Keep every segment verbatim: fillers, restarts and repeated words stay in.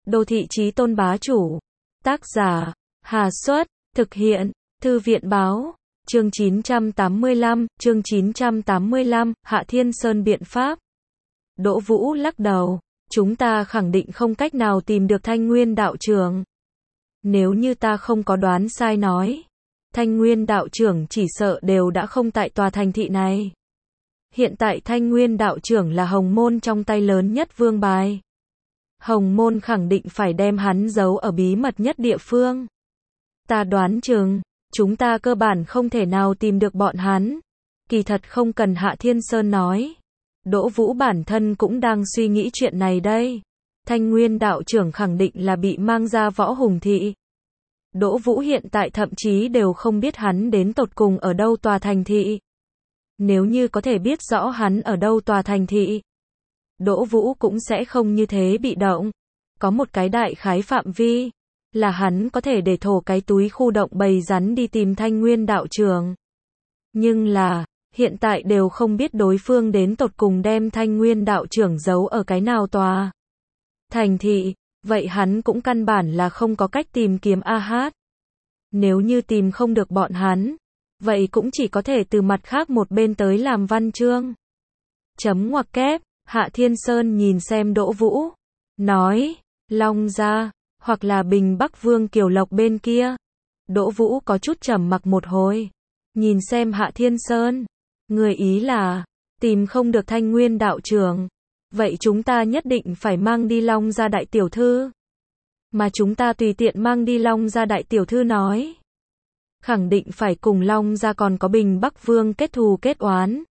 Đô thị chí tôn bá chủ. Tác giả, Hà Xuất, thực hiện, Thư viện báo. Chương chín trăm tám mươi lăm, chương chín trăm tám mươi lăm, Hạ Thiên Sơn biện pháp. Đỗ Vũ lắc đầu, chúng ta khẳng định không cách nào tìm được Thanh Nguyên đạo trưởng. Nếu như ta không có đoán sai nói, Thanh Nguyên đạo trưởng chỉ sợ đều đã không tại tòa thành thị này. Hiện tại Thanh Nguyên đạo trưởng là Hồng Môn trong tay lớn nhất vương bài. Hồng Môn khẳng định phải đem hắn giấu ở bí mật nhất địa phương. Ta đoán chừng, chúng ta cơ bản không thể nào tìm được bọn hắn. Kỳ thật không cần Hạ Thiên Sơn nói. Đỗ Vũ bản thân cũng đang suy nghĩ chuyện này đây. Thanh Nguyên đạo trưởng khẳng định là bị mang ra Võ Hùng thị. Đỗ Vũ hiện tại thậm chí đều không biết hắn đến tột cùng ở đâu tòa thành thị. Nếu như có thể biết rõ hắn ở đâu tòa thành thị, Đỗ Vũ cũng sẽ không như thế bị động. Có một cái đại khái phạm vi, là hắn có thể để thổ cái túi khu động bầy rắn đi tìm Thanh Nguyên đạo trưởng. Nhưng là, hiện tại đều không biết đối phương đến tột cùng đem Thanh Nguyên đạo trưởng giấu ở cái nào tòa thành thị, vậy hắn cũng căn bản là không có cách tìm kiếm A Hát. Nếu như tìm không được bọn hắn, vậy cũng chỉ có thể từ mặt khác một bên tới làm văn chương. Chấm ngoặc kép, Hạ Thiên Sơn nhìn xem Đỗ Vũ, nói, Long Gia, hoặc là Bình Bắc Vương Kiều Lộc bên kia. Đỗ Vũ có chút trầm mặc một hồi, nhìn xem Hạ Thiên Sơn, người ý là, tìm không được Thanh Nguyên đạo trưởng, vậy chúng ta nhất định phải mang đi Long Gia đại tiểu thư. Mà chúng ta tùy tiện mang đi Long Gia đại tiểu thư nói, khẳng định phải cùng Long Gia còn có Bình Bắc Vương kết thù kết oán.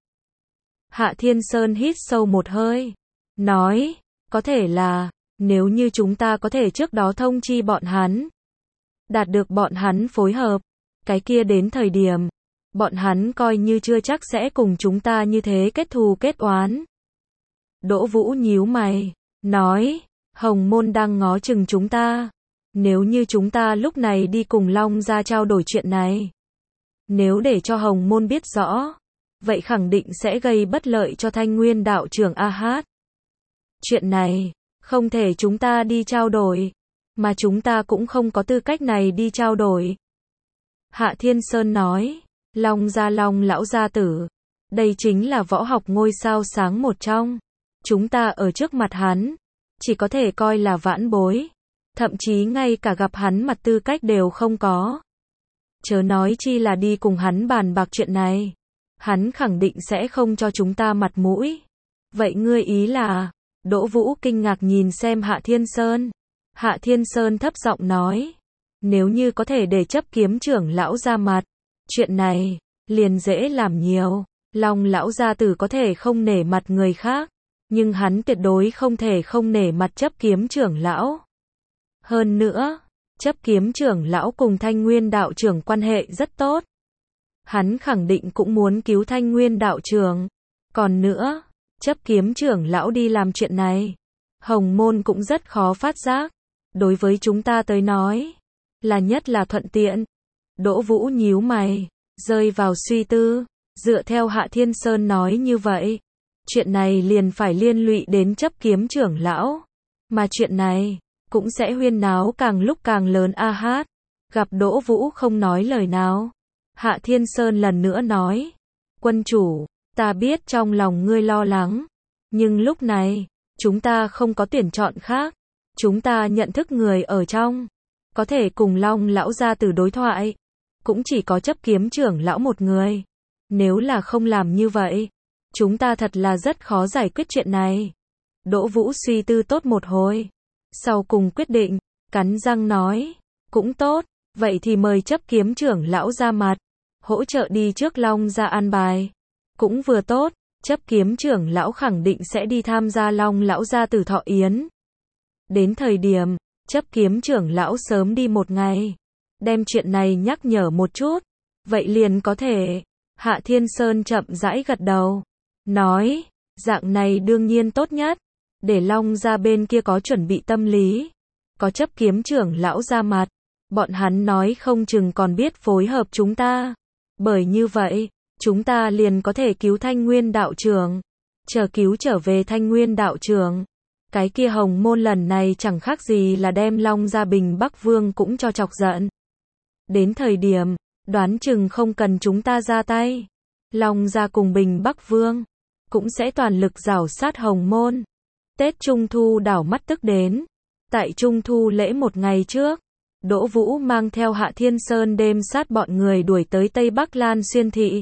Hạ Thiên Sơn hít sâu một hơi, nói, có thể là, nếu như chúng ta có thể trước đó thông chi bọn hắn, đạt được bọn hắn phối hợp, cái kia đến thời điểm, bọn hắn coi như chưa chắc sẽ cùng chúng ta như thế kết thù kết oán. Đỗ Vũ nhíu mày, nói, Hồng Môn đang ngó chừng chúng ta. Nếu như chúng ta lúc này đi cùng Long Gia trao đổi chuyện này, nếu để cho Hồng Môn biết rõ, vậy khẳng định sẽ gây bất lợi cho Thanh Nguyên đạo trưởng A Hát. Chuyện này, không thể chúng ta đi trao đổi, mà chúng ta cũng không có tư cách này đi trao đổi. Hạ Thiên Sơn nói, Long Gia Long lão gia tử, đây chính là võ học ngôi sao sáng một trong. Chúng ta ở trước mặt hắn, chỉ có thể coi là vãn bối, thậm chí ngay cả gặp hắn mặt tư cách đều không có. Chớ nói chi là đi cùng hắn bàn bạc chuyện này, hắn khẳng định sẽ không cho chúng ta mặt mũi. Vậy ngươi ý là? Đỗ Vũ kinh ngạc nhìn xem Hạ Thiên Sơn. Hạ Thiên Sơn thấp giọng nói, nếu như có thể để chấp kiếm trưởng lão ra mặt, chuyện này liền dễ làm nhiều. Long lão gia tử có thể không nể mặt người khác, nhưng hắn tuyệt đối không thể không nể mặt chấp kiếm trưởng lão. Hơn nữa, chấp kiếm trưởng lão cùng Thanh Nguyên đạo trưởng quan hệ rất tốt. Hắn khẳng định cũng muốn cứu Thanh Nguyên đạo trưởng. Còn nữa, chấp kiếm trưởng lão đi làm chuyện này, Hồng Môn cũng rất khó phát giác. Đối với chúng ta tới nói, là nhất là thuận tiện. Đỗ Vũ nhíu mày, rơi vào suy tư. Dựa theo Hạ Thiên Sơn nói như vậy, chuyện này liền phải liên lụy đến chấp kiếm trưởng lão. Mà chuyện này, cũng sẽ huyên náo càng lúc càng lớn A Hát. Gặp Đỗ Vũ không nói lời nào, Hạ Thiên Sơn lần nữa nói, quân chủ, ta biết trong lòng ngươi lo lắng, nhưng lúc này, chúng ta không có tuyển chọn khác. Chúng ta nhận thức người ở trong, có thể cùng Long lão gia tử đối thoại, cũng chỉ có chấp kiếm trưởng lão một người. Nếu là không làm như vậy, chúng ta thật là rất khó giải quyết chuyện này. Đỗ Vũ suy tư tốt một hồi, sau cùng quyết định, cắn răng nói, cũng tốt, vậy thì mời chấp kiếm trưởng lão ra mặt, hỗ trợ đi trước Long Gia an bài. Cũng vừa tốt, chấp kiếm trưởng lão khẳng định sẽ đi tham gia Long lão gia tử thọ yến. Đến thời điểm, chấp kiếm trưởng lão sớm đi một ngày, đem chuyện này nhắc nhở một chút, vậy liền có thể. Hạ Thiên Sơn chậm rãi gật đầu, nói, dạng này đương nhiên tốt nhất, để Long Gia bên kia có chuẩn bị tâm lý, có chấp kiếm trưởng lão ra mặt, bọn hắn nói không chừng còn biết phối hợp chúng ta. Bởi như vậy, chúng ta liền có thể cứu Thanh Nguyên đạo trưởng. Chờ cứu trở về Thanh Nguyên đạo trưởng, Cái kia Hồng Môn lần này chẳng khác gì là đem Long gia Bình Bắc Vương cũng cho chọc giận. Đến thời điểm, đoán chừng không cần chúng ta ra tay. Long gia cùng Bình Bắc Vương cũng sẽ toàn lực rảo sát Hồng Môn. Tết Trung Thu đảo mắt tức đến. Tại Trung Thu lễ một ngày trước, Đỗ Vũ mang theo Hạ Thiên Sơn đêm sát bọn người đuổi tới Tây Bắc Lan Xuyên thị.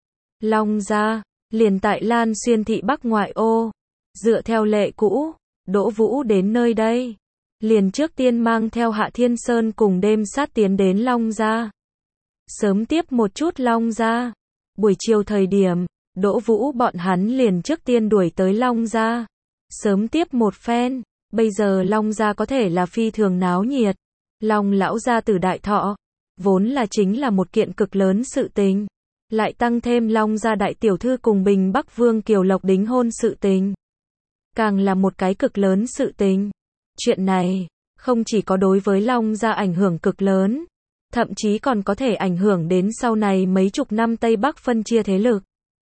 Long gia, liền tại Lan Xuyên thị Bắc ngoại ô. Dựa theo lệ cũ, Đỗ Vũ đến nơi đây, liền trước tiên mang theo Hạ Thiên Sơn cùng đêm sát tiến đến Long gia. Sớm tiếp một chút Long gia. Buổi chiều thời điểm, Đỗ Vũ bọn hắn liền trước tiên đuổi tới Long gia. Sớm tiếp một phen, bây giờ Long gia có thể là phi thường náo nhiệt. Long lão gia tử đại thọ, vốn là chính là một kiện cực lớn sự tình. Lại tăng thêm Long gia đại tiểu thư cùng Bình Bắc Vương Kiều Lộc đính hôn sự tình. Càng là một cái cực lớn sự tình. Chuyện này, không chỉ có đối với Long gia ảnh hưởng cực lớn, thậm chí còn có thể ảnh hưởng đến sau này mấy chục năm Tây Bắc phân chia thế lực.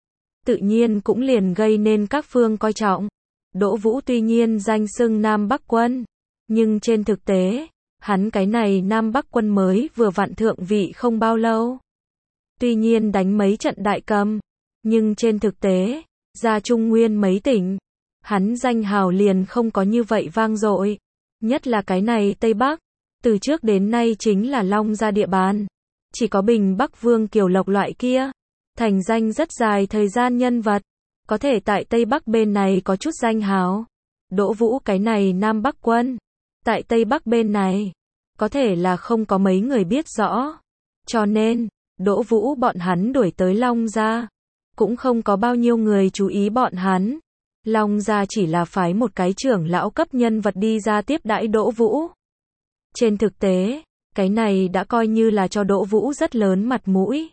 Tự nhiên cũng liền gây nên các phương coi trọng. Đỗ Vũ tuy nhiên danh xưng Nam Bắc quân, nhưng trên thực tế, hắn cái này Nam Bắc quân mới vừa vặn thượng vị không bao lâu. Tuy nhiên đánh mấy trận đại cầm, nhưng trên thực tế, ra Trung Nguyên mấy tỉnh, hắn danh hào liền không có như vậy vang dội. Nhất là cái này Tây Bắc, từ trước đến nay chính là Long gia địa bàn. Chỉ có Bình Bắc Vương Kiều Lộc loại kia, thành danh rất dài thời gian nhân vật, có thể tại Tây Bắc bên này có chút danh hào. Đỗ Vũ cái này Nam Bắc quân, tại Tây Bắc bên này, có thể là không có mấy người biết rõ. Cho nên, Đỗ Vũ bọn hắn đuổi tới Long gia, cũng không có bao nhiêu người chú ý bọn hắn. Long gia chỉ là phái một cái trưởng lão cấp nhân vật đi ra tiếp đãi Đỗ Vũ. Trên thực tế, cái này đã coi như là cho Đỗ Vũ rất lớn mặt mũi.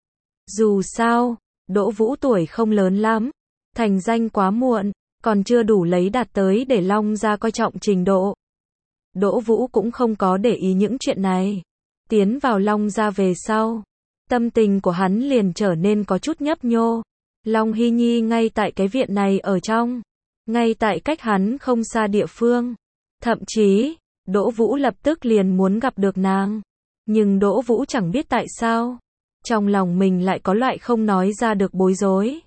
Dù sao, Đỗ Vũ tuổi không lớn lắm, thành danh quá muộn, còn chưa đủ lấy đạt tới để Long gia coi trọng trình độ. Đỗ Vũ cũng không có để ý những chuyện này. Tiến vào Long gia về sau, tâm tình của hắn liền trở nên có chút nhấp nhô. Long Hy Nhi ngay tại cái viện này ở trong, ngay tại cách hắn không xa địa phương. Thậm chí, Đỗ Vũ lập tức liền muốn gặp được nàng. Nhưng Đỗ Vũ chẳng biết tại sao, trong lòng mình lại có loại không nói ra được bối rối.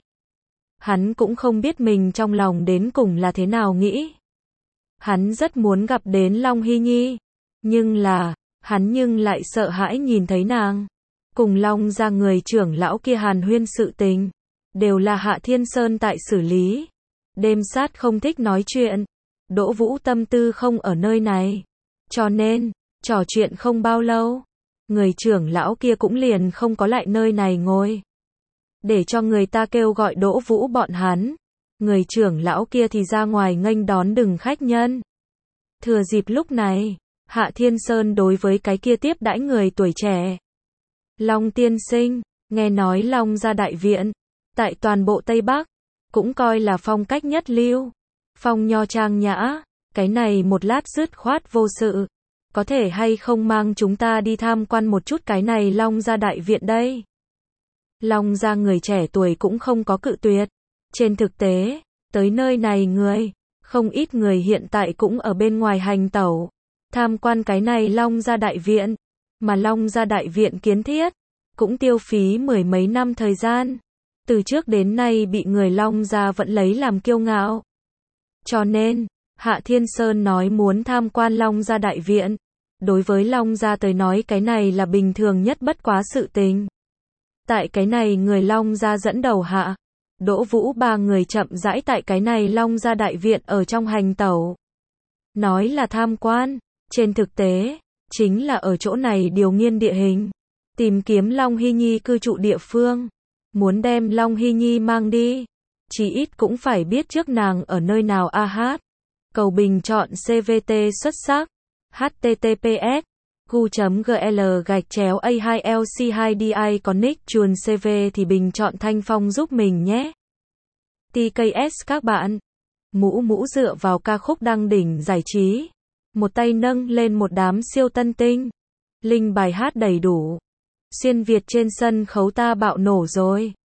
Hắn cũng không biết mình trong lòng đến cùng là thế nào nghĩ. Hắn rất muốn gặp đến Long Hy Nhi, nhưng là, hắn nhưng lại sợ hãi nhìn thấy nàng. Cùng Long gia người trưởng lão kia hàn huyên sự tình, đều là Hạ Thiên Sơn tại xử lý. Đêm sát không thích nói chuyện, Đỗ Vũ tâm tư không ở nơi này. Cho nên, trò chuyện không bao lâu, người trưởng lão kia cũng liền không có lại nơi này ngồi. Để cho người ta kêu gọi Đỗ Vũ bọn hắn. Người trưởng lão kia thì ra ngoài nghênh đón đừng khách nhân. Thừa dịp lúc này, Hạ Thiên Sơn đối với cái kia tiếp đãi người tuổi trẻ. Long tiên sinh, nghe nói Long gia đại viện, tại toàn bộ Tây Bắc, cũng coi là phong cách nhất lưu. Phong nho trang nhã, cái này một lát dứt khoát vô sự. Có thể hay không mang chúng ta đi tham quan một chút cái này Long gia đại viện đây? Long gia người trẻ tuổi cũng không có cự tuyệt. Trên thực tế, tới nơi này người, không ít người hiện tại cũng ở bên ngoài hành tẩu, tham quan cái này Long gia đại viện, mà Long gia đại viện kiến thiết, cũng tiêu phí mười mấy năm thời gian, từ trước đến nay bị người Long gia vẫn lấy làm kiêu ngạo. Cho nên, Hạ Thiên Sơn nói muốn tham quan Long gia đại viện, đối với Long gia tới nói cái này là bình thường nhất bất quá sự tình. Tại cái này người Long gia dẫn đầu hạ, Đỗ Vũ ba người chậm rãi tại cái này Long gia đại viện ở trong hành tẩu. Nói là tham quan, trên thực tế, chính là ở chỗ này điều nghiên địa hình, tìm kiếm Long Hy Nhi cư trụ địa phương, muốn đem Long Hy Nhi mang đi, chỉ ít cũng phải biết trước nàng ở nơi nào a hát. Cầu bình chọn xê vê tê xuất sắc, hát tê tê pê ét gu chấm giê lờ gạch chéo a hai lờ xê hai đê i connect chuồn xê vê thì bình chọn Thanh Phong giúp mình nhé. tê ca ét các bạn. Mũ mũ dựa vào ca khúc đăng đỉnh giải trí. Một tay nâng lên một đám siêu tân tinh. Linh bài hát đầy đủ. Xuyên Việt trên sân khấu ta bạo nổ rồi.